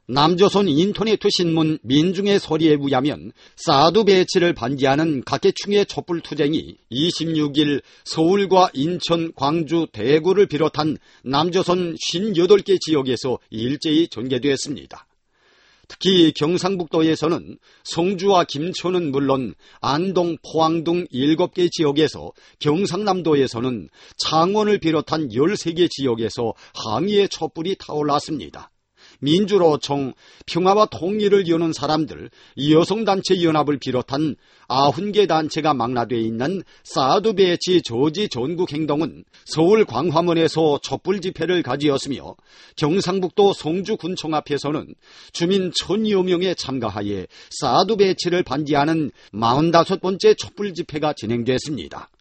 남조선 인터네트 신문 민중의 소리에 의하면 사드 배치를 반대하는 각계층의 촛불 투쟁이 26일 서울과 인천, 광주, 대구를 비롯한 남조선 58개 지역에서 일제히 전개되었습니다. 특히 경상북도에서는 성주와 김천은 물론 안동, 포항 등 7개 지역에서, 경상남도에서는 창원을 비롯한 13개 지역에서 항의의 촛불이 타올랐습니다. 민주노총, 평화와 통일을 여는 사람들, 여성단체 연합을 비롯한 90개 단체가 망라되어 있는 사드 배치 저지 전국 행동은 서울 광화문에서 촛불 집회를 가지었으며, 경상북도 성주군청 앞에서는 주민 1000여 명에 참가하여 사드 배치를 반대하는 45번째 촛불 집회가 진행됐습니다.